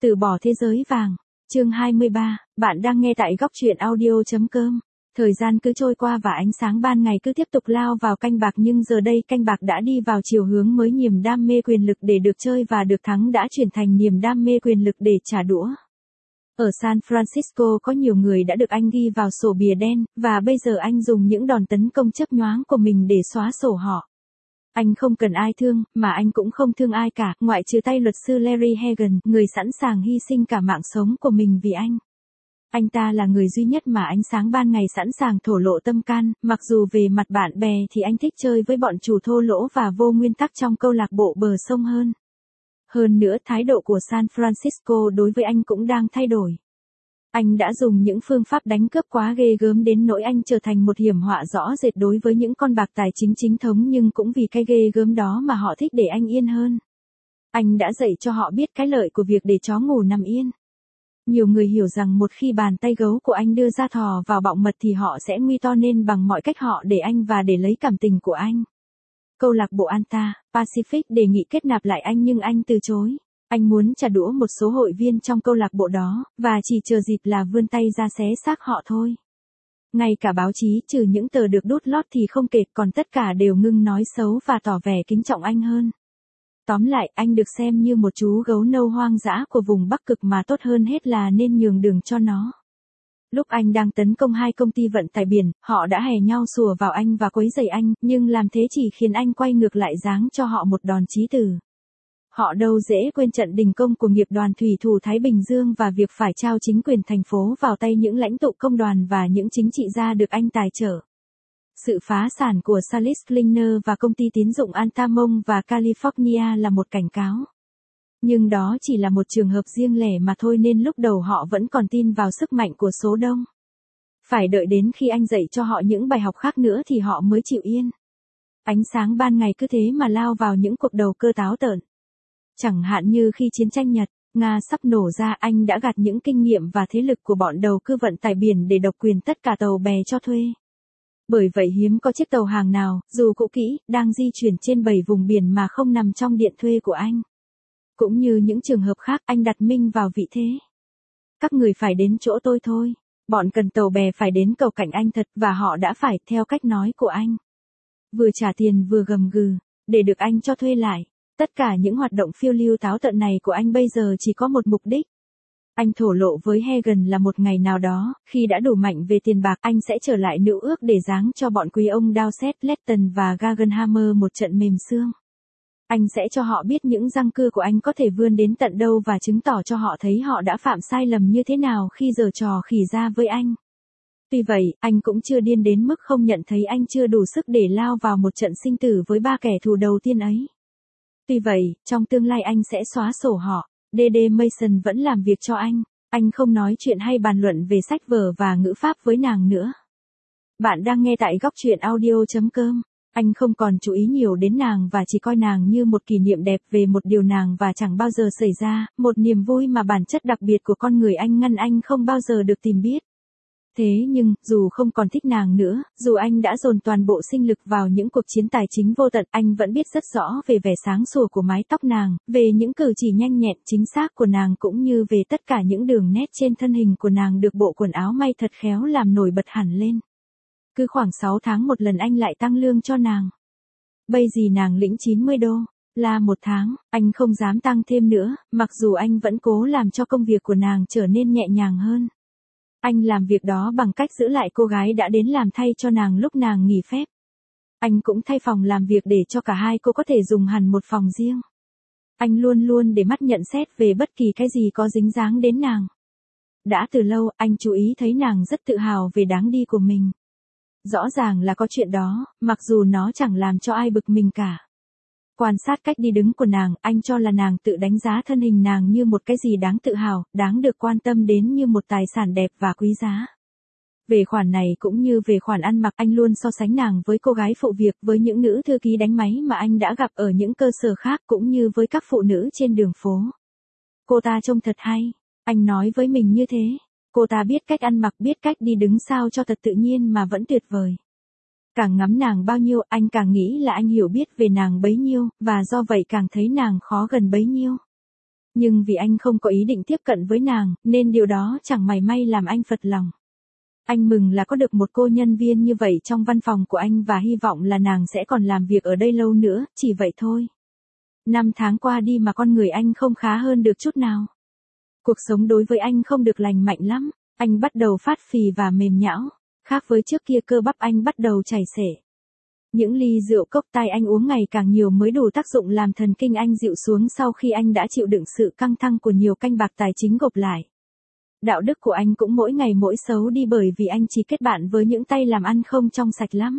Từ bỏ thế giới vàng. Chương 23, bạn đang nghe tại góc truyện audio.com. Thời gian cứ trôi qua và ánh sáng ban ngày cứ tiếp tục lao vào canh bạc, nhưng giờ đây canh bạc đã đi vào chiều hướng mới, niềm đam mê quyền lực để được chơi và được thắng đã chuyển thành niềm đam mê quyền lực để trả đũa. Ở San Francisco có nhiều người đã được anh ghi vào sổ bìa đen, và bây giờ anh dùng những đòn tấn công chớp nhoáng của mình để xóa sổ họ. Anh không cần ai thương, mà anh cũng không thương ai cả, ngoại trừ tay luật sư Larry Hagan, người sẵn sàng hy sinh cả mạng sống của mình vì anh. Anh ta là người duy nhất mà ánh sáng ban ngày sẵn sàng thổ lộ tâm can, mặc dù về mặt bạn bè thì anh thích chơi với bọn chủ thô lỗ và vô nguyên tắc trong câu lạc bộ bờ sông hơn. Hơn nữa, thái độ của San Francisco đối với anh cũng đang thay đổi. Anh đã dùng những phương pháp đánh cướp quá ghê gớm đến nỗi anh trở thành một hiểm họa rõ rệt đối với những con bạc tài chính chính thống, nhưng cũng vì cái ghê gớm đó mà họ thích để anh yên hơn. Anh đã dạy cho họ biết cái lợi của việc để chó ngủ nằm yên. Nhiều người hiểu rằng một khi bàn tay gấu của anh đưa ra thò vào bọng mật thì họ sẽ nguy to nên bằng mọi cách họ để anh và để lấy cảm tình của anh. Câu lạc bộ Anta Pacific đề nghị kết nạp lại anh nhưng anh từ chối. Anh muốn trả đũa một số hội viên trong câu lạc bộ đó, và chỉ chờ dịp là vươn tay ra xé xác họ thôi. Ngay cả báo chí, trừ những tờ được đút lót thì không kể, còn tất cả đều ngưng nói xấu và tỏ vẻ kính trọng anh hơn. Tóm lại, anh được xem như một chú gấu nâu hoang dã của vùng Bắc Cực, mà tốt hơn hết là nên nhường đường cho nó. Lúc anh đang tấn công hai công ty vận tải biển, họ đã hè nhau sủa vào anh và quấy rầy anh, nhưng làm thế chỉ khiến anh quay ngược lại giáng cho họ một đòn chí tử. Họ đâu dễ quên trận đình công của nghiệp đoàn thủy thủ Thái Bình Dương và việc phải trao chính quyền thành phố vào tay những lãnh tụ công đoàn và những chính trị gia được anh tài trợ. Sự phá sản của Salis Klinger và công ty tín dụng Altamont và California là một cảnh cáo. Nhưng đó chỉ là một trường hợp riêng lẻ mà thôi, nên lúc đầu họ vẫn còn tin vào sức mạnh của số đông. Phải đợi đến khi anh dạy cho họ những bài học khác nữa thì họ mới chịu yên. Ánh sáng ban ngày cứ thế mà lao vào những cuộc đầu cơ táo tợn. Chẳng hạn như khi chiến tranh Nhật-Nga sắp nổ ra, anh đã gặt những kinh nghiệm và thế lực của bọn đầu cơ vận tải biển để độc quyền tất cả tàu bè cho thuê. Bởi vậy hiếm có chiếc tàu hàng nào, dù cũ kỹ, đang di chuyển trên 7 vùng biển mà không nằm trong điện thuê của anh. Cũng như những trường hợp khác, anh đặt mình vào vị thế. Các người phải đến chỗ tôi thôi. Bọn cần tàu bè phải đến cầu cạnh anh thật, và họ đã phải, theo cách nói của anh. Vừa trả tiền vừa gầm gừ, để được anh cho thuê lại. Tất cả những hoạt động phiêu lưu táo tợn này của anh bây giờ chỉ có một mục đích. Anh thổ lộ với Hagan là một ngày nào đó, khi đã đủ mạnh về tiền bạc, anh sẽ trở lại Nữ Ước để giáng cho bọn quý ông Dowsett, Letton và Guggenhammer một trận mềm xương. Anh sẽ cho họ biết những răng cưa của anh có thể vươn đến tận đâu và chứng tỏ cho họ thấy họ đã phạm sai lầm như thế nào khi giở trò khỉ ra với anh. Tuy vậy, anh cũng chưa điên đến mức không nhận thấy anh chưa đủ sức để lao vào một trận sinh tử với ba kẻ thù đầu tiên ấy. Tuy vậy, trong tương lai anh sẽ xóa sổ họ. D.D. Mason vẫn làm việc cho anh. Anh không nói chuyện hay bàn luận về sách vở và ngữ pháp với nàng nữa. Bạn đang nghe tại góc truyện audio.com. Anh không còn chú ý nhiều đến nàng và chỉ coi nàng như một kỷ niệm đẹp về một điều nàng và chẳng bao giờ xảy ra, một niềm vui mà bản chất đặc biệt của con người anh ngăn anh không bao giờ được tìm biết. Thế nhưng, dù không còn thích nàng nữa, dù anh đã dồn toàn bộ sinh lực vào những cuộc chiến tài chính vô tận, anh vẫn biết rất rõ về vẻ sáng sủa của mái tóc nàng, về những cử chỉ nhanh nhẹn chính xác của nàng, cũng như về tất cả những đường nét trên thân hình của nàng được bộ quần áo may thật khéo làm nổi bật hẳn lên. Cứ khoảng 6 tháng một lần anh lại tăng lương cho nàng. Bây giờ nàng lĩnh $90 là một tháng, anh không dám tăng thêm nữa, mặc dù anh vẫn cố làm cho công việc của nàng trở nên nhẹ nhàng hơn. Anh làm việc đó bằng cách giữ lại cô gái đã đến làm thay cho nàng lúc nàng nghỉ phép. Anh cũng thay phòng làm việc để cho cả hai cô có thể dùng hẳn một phòng riêng. Anh luôn luôn để mắt nhận xét về bất kỳ cái gì có dính dáng đến nàng. Đã từ lâu, anh chú ý thấy nàng rất tự hào về dáng đi của mình. Rõ ràng là có chuyện đó, mặc dù nó chẳng làm cho ai bực mình cả. Quan sát cách đi đứng của nàng, anh cho là nàng tự đánh giá thân hình nàng như một cái gì đáng tự hào, đáng được quan tâm đến như một tài sản đẹp và quý giá. Về khoản này cũng như về khoản ăn mặc, anh luôn so sánh nàng với cô gái phụ việc, với những nữ thư ký đánh máy mà anh đã gặp ở những cơ sở khác, cũng như với các phụ nữ trên đường phố. Cô ta trông thật hay, anh nói với mình như thế. Cô ta biết cách ăn mặc, biết cách đi đứng sao cho thật tự nhiên mà vẫn tuyệt vời. Càng ngắm nàng bao nhiêu, anh càng nghĩ là anh hiểu biết về nàng bấy nhiêu, và do vậy càng thấy nàng khó gần bấy nhiêu. Nhưng vì anh không có ý định tiếp cận với nàng, nên điều đó chẳng mảy may làm anh phật lòng. Anh mừng là có được một cô nhân viên như vậy trong văn phòng của anh và hy vọng là nàng sẽ còn làm việc ở đây lâu nữa, chỉ vậy thôi. 5 tháng qua đi mà con người anh không khá hơn được chút nào. Cuộc sống đối với anh không được lành mạnh lắm, anh bắt đầu phát phì và mềm nhão. Khác với trước kia cơ bắp anh bắt đầu chảy xể. Những ly rượu cốc tai anh uống ngày càng nhiều mới đủ tác dụng làm thần kinh anh dịu xuống sau khi anh đã chịu đựng sự căng thẳng của nhiều canh bạc tài chính gộp lại. Đạo đức của anh cũng mỗi ngày mỗi xấu đi bởi vì anh chỉ kết bạn với những tay làm ăn không trong sạch lắm.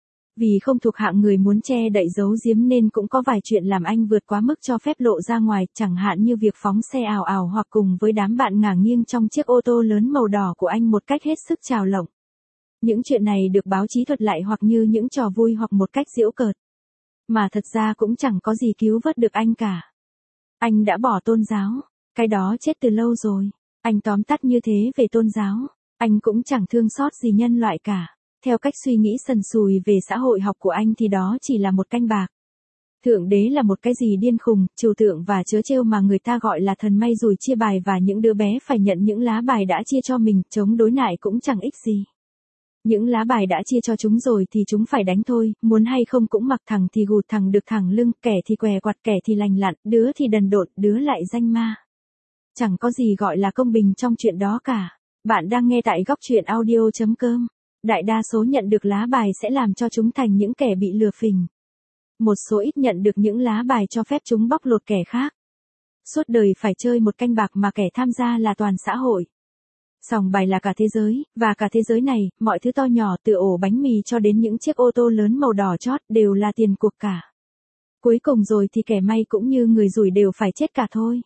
Vì không thuộc hạng người muốn che đậy giấu giếm nên cũng có vài chuyện làm anh vượt quá mức cho phép lộ ra ngoài, chẳng hạn như việc phóng xe ào ào hoặc cùng với đám bạn ngả nghiêng trong chiếc ô tô lớn màu đỏ của anh một cách hết sức trào lộng. Những chuyện này được báo chí thuật lại hoặc như những trò vui hoặc một cách giễu cợt. Mà thật ra cũng chẳng có gì cứu vớt được anh cả. Anh đã bỏ tôn giáo, cái đó chết từ lâu rồi. Anh tóm tắt như thế về tôn giáo, anh cũng chẳng thương xót gì nhân loại cả. Theo cách suy nghĩ sần sùi về xã hội học của anh thì đó chỉ là một canh bạc. Thượng đế là một cái gì điên khùng, trừu tượng và trớ trêu mà người ta gọi là thần may rủi chia bài và những đứa bé phải nhận những lá bài đã chia cho mình, chống đối lại cũng chẳng ích gì. Những lá bài đã chia cho chúng rồi thì chúng phải đánh thôi, muốn hay không cũng mặc thẳng thì gùt thẳng được thẳng lưng, kẻ thì què quặt, kẻ thì lành lặn, đứa thì đần độn, đứa lại danh ma. Chẳng có gì gọi là công bình trong chuyện đó cả. Bạn đang nghe tại góc truyện audio.com. Đại đa số nhận được lá bài sẽ làm cho chúng thành những kẻ bị lừa phỉnh. Một số ít nhận được những lá bài cho phép chúng bóc lột kẻ khác. Suốt đời phải chơi một canh bạc mà kẻ tham gia là toàn xã hội. Sòng bài là cả thế giới, và cả thế giới này, mọi thứ to nhỏ từ ổ bánh mì cho đến những chiếc ô tô lớn màu đỏ chót đều là tiền cuộc cả. Cuối cùng rồi thì kẻ may cũng như người rủi đều phải chết cả thôi.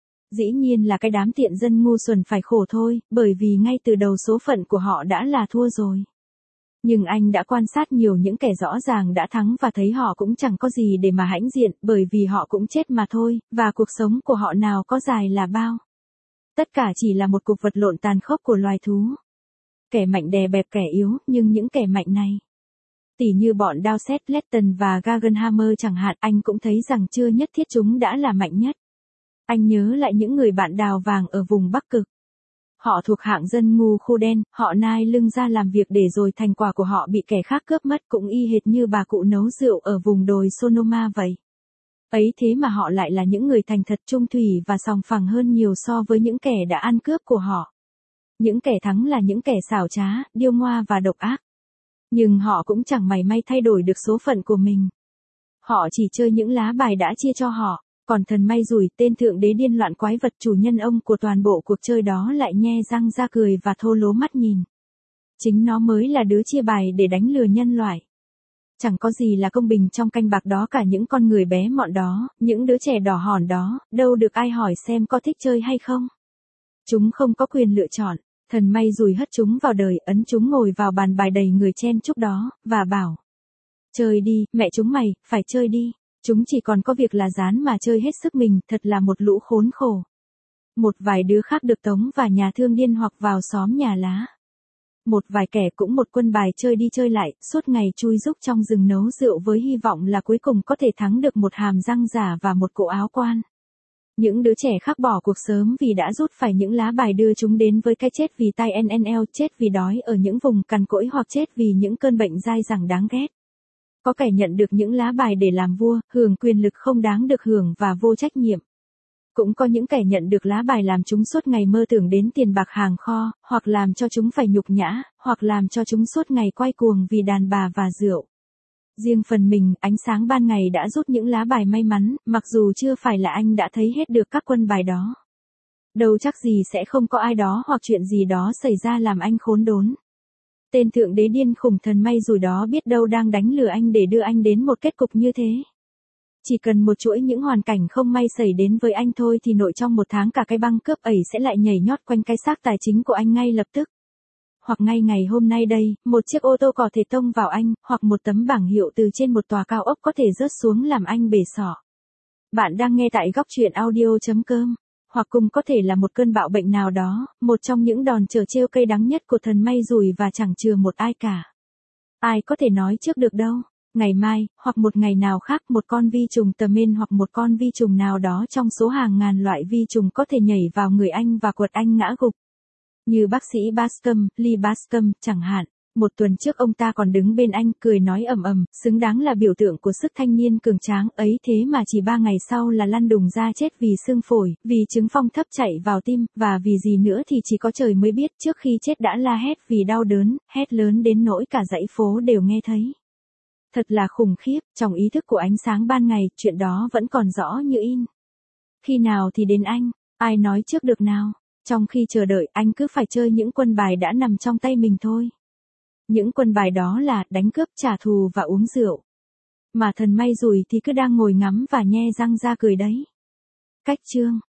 Dĩ nhiên là cái đám tiện dân ngu xuẩn phải khổ thôi, bởi vì ngay từ đầu số phận của họ đã là thua rồi. Nhưng anh đã quan sát nhiều những kẻ rõ ràng đã thắng và thấy họ cũng chẳng có gì để mà hãnh diện, bởi vì họ cũng chết mà thôi, và cuộc sống của họ nào có dài là bao. Tất cả chỉ là một cuộc vật lộn tàn khốc của loài thú. Kẻ mạnh đè bẹp kẻ yếu, nhưng những kẻ mạnh này, tỉ như bọn Dowsett, Letton và Guggenhammer chẳng hạn, anh cũng thấy rằng chưa nhất thiết chúng đã là mạnh nhất. Anh nhớ lại những người bạn đào vàng ở vùng Bắc Cực. Họ thuộc hạng dân ngu khô đen, họ nai lưng ra làm việc để rồi thành quả của họ bị kẻ khác cướp mất cũng y hệt như bà cụ nấu rượu ở vùng đồi Sonoma vậy. Ấy thế mà họ lại là những người thành thật trung thủy và sòng phẳng hơn nhiều so với những kẻ đã ăn cướp của họ. Những kẻ thắng là những kẻ xảo trá, điêu ngoa và độc ác. Nhưng họ cũng chẳng mảy may thay đổi được số phận của mình. Họ chỉ chơi những lá bài đã chia cho họ. Còn thần may rủi, tên thượng đế điên loạn quái vật chủ nhân ông của toàn bộ cuộc chơi đó lại nhe răng ra cười và thô lố mắt nhìn. Chính nó mới là đứa chia bài để đánh lừa nhân loại. Chẳng có gì là công bình trong canh bạc đó cả, những con người bé mọn đó, những đứa trẻ đỏ hòn đó, đâu được ai hỏi xem có thích chơi hay không. Chúng không có quyền lựa chọn, thần may rủi hất chúng vào đời, ấn chúng ngồi vào bàn bài đầy người chen chúc đó, và bảo. Chơi đi, mẹ chúng mày, phải chơi đi. Chúng chỉ còn có việc là dán mà chơi hết sức mình, thật là một lũ khốn khổ. Một vài đứa khác được tống vào nhà thương điên hoặc vào xóm nhà lá. Một vài kẻ cũng một quân bài chơi đi chơi lại, suốt ngày chui rúc trong rừng nấu rượu với hy vọng là cuối cùng có thể thắng được một hàm răng giả và một cổ áo quan. Những đứa trẻ khác bỏ cuộc sớm vì đã rút phải những lá bài đưa chúng đến với cái chết vì tai NNL, chết vì đói ở những vùng cằn cỗi hoặc chết vì những cơn bệnh dai dẳng đáng ghét. Có kẻ nhận được những lá bài để làm vua, hưởng quyền lực không đáng được hưởng và vô trách nhiệm. Cũng có những kẻ nhận được lá bài làm chúng suốt ngày mơ tưởng đến tiền bạc hàng kho, hoặc làm cho chúng phải nhục nhã, hoặc làm cho chúng suốt ngày quay cuồng vì đàn bà và rượu. Riêng phần mình, ánh sáng ban ngày đã rút những lá bài may mắn, mặc dù chưa phải là anh đã thấy hết được các quân bài đó. Đâu chắc gì sẽ không có ai đó hoặc chuyện gì đó xảy ra làm anh khốn đốn. Tên thượng đế điên khủng thần may rủi đó biết đâu đang đánh lừa anh để đưa anh đến một kết cục như thế. Chỉ cần một chuỗi những hoàn cảnh không may xảy đến với anh thôi thì nội trong một tháng cả cái băng cướp ấy sẽ lại nhảy nhót quanh cái xác tài chính của anh ngay lập tức. Hoặc ngay ngày hôm nay đây, một chiếc ô tô có thể tông vào anh, hoặc một tấm bảng hiệu từ trên một tòa cao ốc có thể rớt xuống làm anh bể xỏ. Bạn đang nghe tại góc truyện audio.com. Hoặc cùng có thể là một cơn bạo bệnh nào đó, một trong những đòn trở trêu cây đắng nhất của thần may rủi và chẳng chừa một ai cả. Ai có thể nói trước được đâu. Ngày mai, hoặc một ngày nào khác một con vi trùng tờ men hoặc một con vi trùng nào đó trong số hàng ngàn loại vi trùng có thể nhảy vào người anh và quật anh ngã gục. Như bác sĩ Bascom, Lee Bascom, chẳng hạn. Một tuần trước ông ta còn đứng bên anh cười nói ầm ầm, xứng đáng là biểu tượng của sức thanh niên cường tráng ấy, thế mà chỉ 3 ngày sau là lăn đùng ra chết vì xương phổi, vì chứng phong thấp chạy vào tim, và vì gì nữa thì chỉ có trời mới biết. Trước khi chết đã la hét vì đau đớn, hét lớn đến nỗi cả dãy phố đều nghe thấy. Thật là khủng khiếp, trong ý thức của ánh sáng ban ngày, chuyện đó vẫn còn rõ như in. Khi nào thì đến anh, ai nói trước được nào? Trong khi chờ đợi, anh cứ phải chơi những quân bài đã nằm trong tay mình thôi. Những quân bài đó là đánh cướp, trả thù và uống rượu. Mà thần may rủi thì cứ đang ngồi ngắm và nhe răng ra cười đấy. Cách chương